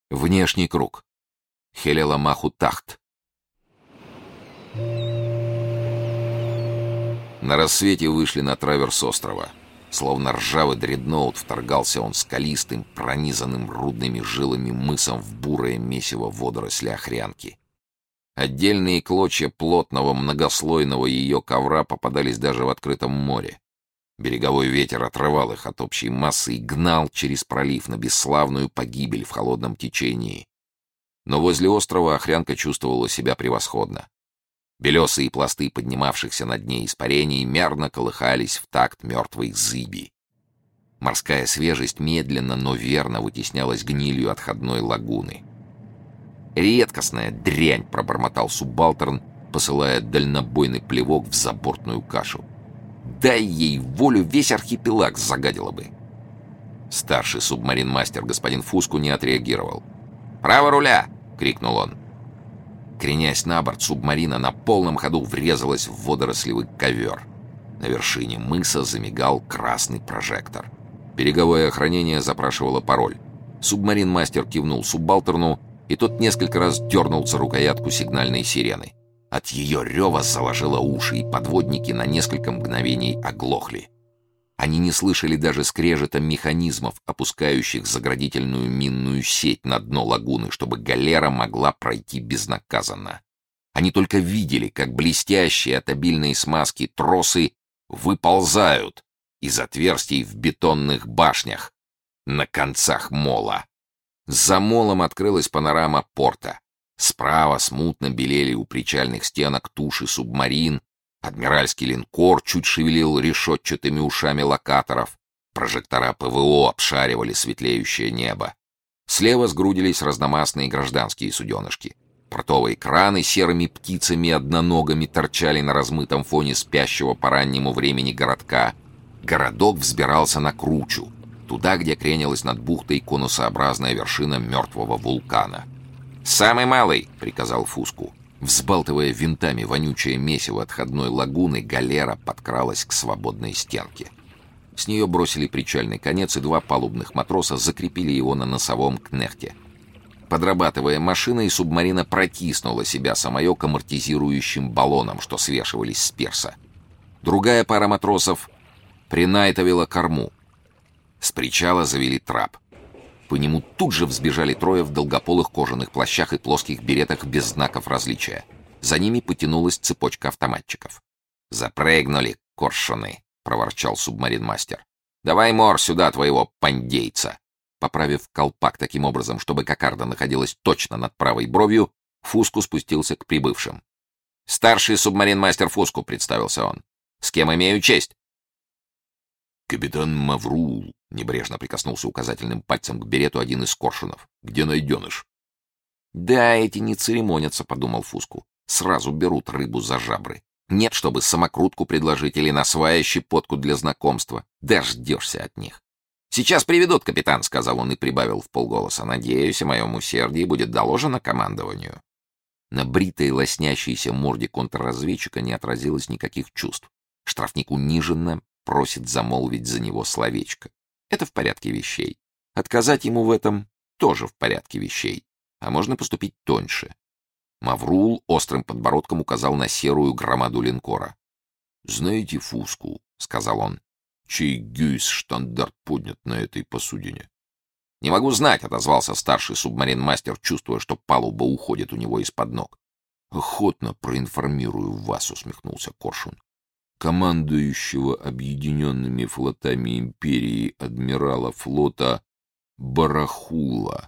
Внешний круг. Хелеламаху-Тахт. На рассвете вышли на траверс острова. Словно ржавый дредноут вторгался он скалистым, пронизанным рудными жилами мысом в бурое месиво водоросли охрянки. Отдельные клочья плотного многослойного ее ковра попадались даже в открытом море. Береговой ветер отрывал их от общей массы и гнал через пролив на бесславную погибель в холодном течении. Но возле острова охрянка чувствовала себя превосходно. Белесые пласты поднимавшихся над ней испарений мерно колыхались в такт мертвой зыби. Морская свежесть медленно, но верно вытеснялась гнилью отходной лагуны. «Редкостная дрянь!» — пробормотал субалтерн, посылая дальнобойный плевок в забортную кашу. «Дай ей волю, весь архипелаг загадила бы!» Старший субмарин-мастер господин Фуску не отреагировал. «Право руля!» — крикнул он. Кренясь на борт, субмарина на полном ходу врезалась в водорослевый ковер. На вершине мыса замигал красный прожектор. Береговое охранение запрашивало пароль. Субмарин-мастер кивнул субалтерну, и тот несколько раз дернул за рукоятку сигнальной сирены. От ее рева заложило уши, и подводники на несколько мгновений оглохли. Они не слышали даже скрежета механизмов, опускающих заградительную минную сеть на дно лагуны, чтобы галера могла пройти безнаказанно. Они только видели, как блестящие от обильной смазки тросы выползают из отверстий в бетонных башнях на концах мола. За молом открылась панорама порта. Справа смутно белели у причальных стенок туши субмарин. Адмиральский линкор чуть шевелил решетчатыми ушами локаторов. Прожектора ПВО обшаривали светлеющее небо. Слева сгрудились разномастные гражданские суденышки. Портовые краны серыми птицами одноногами торчали на размытом фоне спящего по раннему времени городка. Городок взбирался на кручу, туда, где кренилась над бухтой конусообразная вершина мертвого вулкана. «Самый малый!» — приказал Фуску. Взбалтывая винтами вонючее месиво отходной лагуны, галера подкралась к свободной стенке. С нее бросили причальный конец, и два палубных матроса закрепили его на носовом кнехте. Подрабатывая машиной, субмарина протиснула себя самое к амортизирующим баллонам, что свешивались с пирса. Другая пара матросов принайтовила корму. С причала завели трап. По нему тут же взбежали трое в долгополых кожаных плащах и плоских беретах без знаков различия. За ними потянулась цепочка автоматчиков. «Запрыгнули, коршуны!» — проворчал субмарин-мастер. «Давай, Мор, сюда твоего пандейца!» Поправив колпак таким образом, чтобы кокарда находилась точно над правой бровью, Фуску спустился к прибывшим. «Старший субмарин-мастер Фуску», — представился он. «С кем имею честь?» «Капитан Маврул», — небрежно прикоснулся указательным пальцем к берету один из коршунов. «Где найденыш?» «Да, эти не церемонятся», — подумал Фуску. «Сразу берут рыбу за жабры. Нет, чтобы самокрутку предложить или на свая щепотку для знакомства. Дождешься от них». «Сейчас приведут, капитан», — сказал он и прибавил вполголоса. «Надеюсь, о моем усердии будет доложено командованию». На бритой, лоснящейся морде контрразведчика не отразилось никаких чувств. Штрафник униженно просит замолвить за него словечко. Это в порядке вещей. Отказать ему в этом тоже в порядке вещей. А можно поступить тоньше. Маврул острым подбородком указал на серую громаду линкора. «Знаете Фуску», — сказал он, — «чей гюйс-штандарт поднят на этой посудине?» «Не могу знать», — отозвался старший субмарин-мастер, чувствуя, что палуба уходит у него из-под ног. «Охотно проинформирую вас», — усмехнулся Коршун. «Командующего объединенными флотами империи адмирала флота Барахула».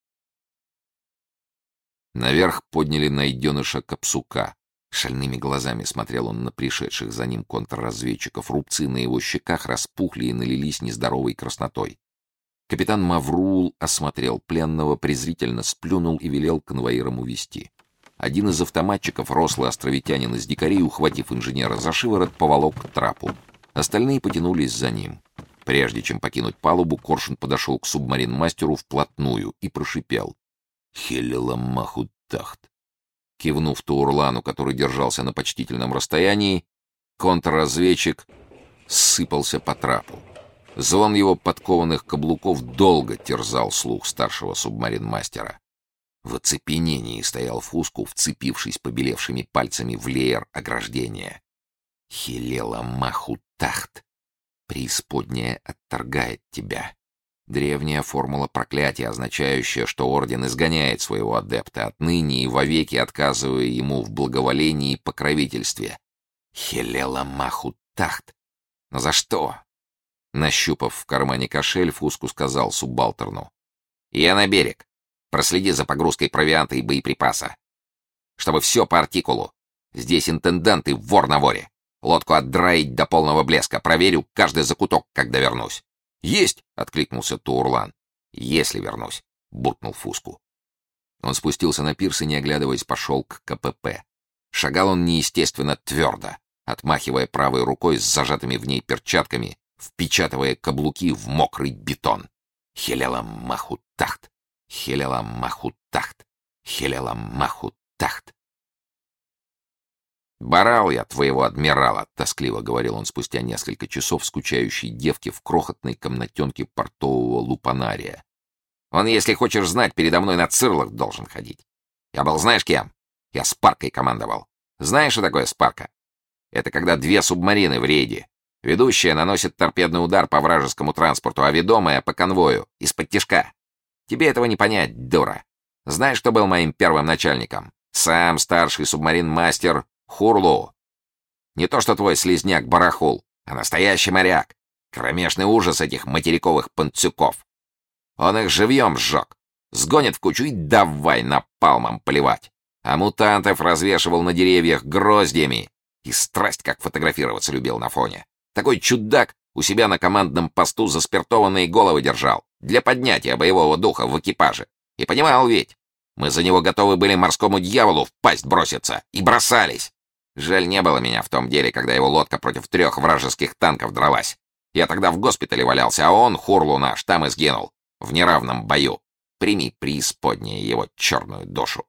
Наверх подняли найденыша Капсука. Шальными глазами смотрел он на пришедших за ним контрразведчиков. Рубцы на его щеках распухли и налились нездоровой краснотой. Капитан Маврул осмотрел пленного, презрительно сплюнул и велел конвоирам увести. Один из автоматчиков, рослый островитянин из дикарей, ухватив инженера за шиворот, поволок к трапу. Остальные потянулись за ним. Прежде чем покинуть палубу, Коршун подошел к субмарин-мастеру вплотную и прошипел: «Хелеламаху-Тахт». Кивнув Таурлану, который держался на почтительном расстоянии, контрразведчик сыпался по трапу. Звон его подкованных каблуков долго терзал слух старшего субмарин-мастера. В оцепенении стоял Фуску, вцепившись побелевшими пальцами в леер ограждения. Хилела Махутахт. Преисподняя отторгает тебя. Древняя формула проклятия, означающая, что орден изгоняет своего адепта, отныне и вовеки отказывая ему в благоволении и покровительстве. Хилела Махутахт. Но за что? Нащупав в кармане кошель, Фуску сказал суббалтерну: «Я на берег. Проследи за погрузкой провианта и боеприпаса. Чтобы все по артикулу. Здесь интендант и вор на воре. Лодку отдраить до полного блеска. Проверю каждый закуток, когда вернусь». «Есть!» — откликнулся Туурлан. «Если вернусь», — буркнул Фуску. Он спустился на пирс и, не оглядываясь, пошел к КПП. Шагал он неестественно твердо, отмахивая правой рукой с зажатыми в ней перчатками, впечатывая каблуки в мокрый бетон. Хилела Махутахт, Хилела Махутахт, Хилела Махутахт. «Барал я твоего адмирала», — тоскливо говорил он спустя несколько часов скучающей девке в крохотной комнатенке портового лупанария. «Он, если хочешь знать, передо мной на цирлах должен ходить. Я был знаешь кем? Я Спаркой командовал. Знаешь, что такое Спарка? Это когда 2 субмарины в рейде. Ведущая наносит торпедный удар по вражескому транспорту, а ведомая — по конвою, из-под тишка. Тебе этого не понять, дура. Знаешь, кто был моим первым начальником? Сам старший субмарин-мастер Хурлу. Не то что твой слизняк Барахул, а настоящий моряк. Кромешный ужас этих материковых панцюков. Он их живьем сжег. Сгонит в кучу и давай напалмом поливать. А мутантов развешивал на деревьях гроздьями. И страсть как фотографироваться любил на фоне. Такой чудак у себя на командном посту заспиртованные головы держал. Для поднятия боевого духа в экипаже. И понимал ведь, мы за него готовы были морскому дьяволу в пасть броситься. И бросались. Жаль, не было меня в том деле, когда его лодка против 3 вражеских танков дралась. Я тогда в госпитале валялся, а он, Хурлу наш, там и сгинул. В неравном бою. Прими преисподнее его черную душу.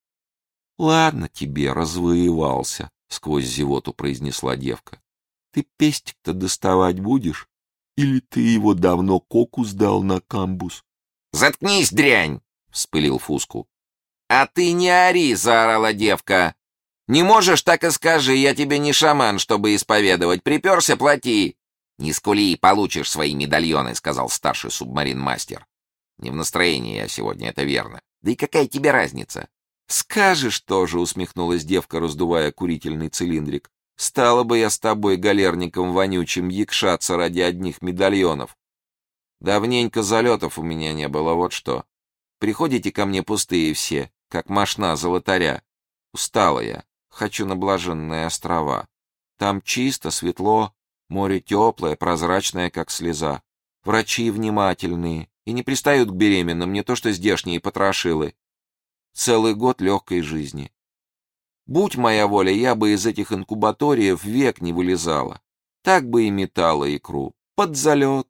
«Ладно тебе, развоевался», — сквозь зевоту произнесла девка. «Ты пестик-то доставать будешь? Или ты его давно коку сдал на камбус?» «Заткнись, дрянь!» — вспылил Фуску. «А ты не ори!» — заорала девка. «Не можешь, так и скажи, я тебе не шаман, чтобы исповедовать. Приперся — плати!» «Не скули, получишь свои медальоны», — сказал старший субмарин-мастер. «Не в настроении я сегодня, это верно. Да и какая тебе разница?» «Скажешь тоже», — усмехнулась девка, раздувая курительный цилиндрик. «Стала бы я с тобой, галерником вонючим, якшаться ради одних медальонов. Давненько залетов у меня не было, вот что. Приходите ко мне пустые все, как мошна золотаря. Устала я, хочу на блаженные острова. Там чисто, светло, море теплое, прозрачное, как слеза. Врачи внимательные и не пристают к беременным, не то что здешние потрошилы. Целый год легкой жизни. Будь моя воля, я бы из этих инкубаториев век не вылезала. Так бы и метала икру. Под залет,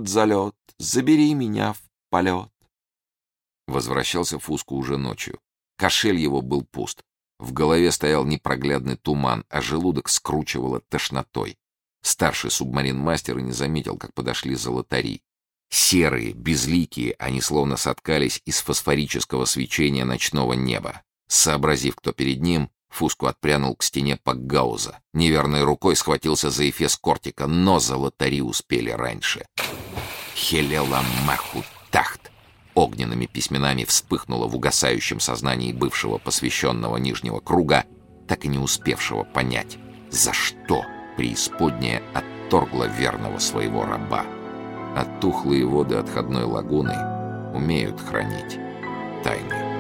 забери меня в полет». Возвращался Фуску уже ночью. Кошель его был пуст. В голове стоял непроглядный туман, а желудок скручивало тошнотой. Старший субмарин-мастер и не заметил, как подошли золотари. Серые, безликие, они словно соткались из фосфорического свечения ночного неба. Сообразив, кто перед ним, Фуску отпрянул к стене Пакгауза. Неверной рукой схватился за эфес кортика, но золотари успели раньше. Хилела Махутахт огненными письменами вспыхнуло в угасающем сознании бывшего посвященного Нижнего круга, так и не успевшего понять, за что преисподняя отторгла верного своего раба. А тухлые воды отходной лагуны умеют хранить тайны.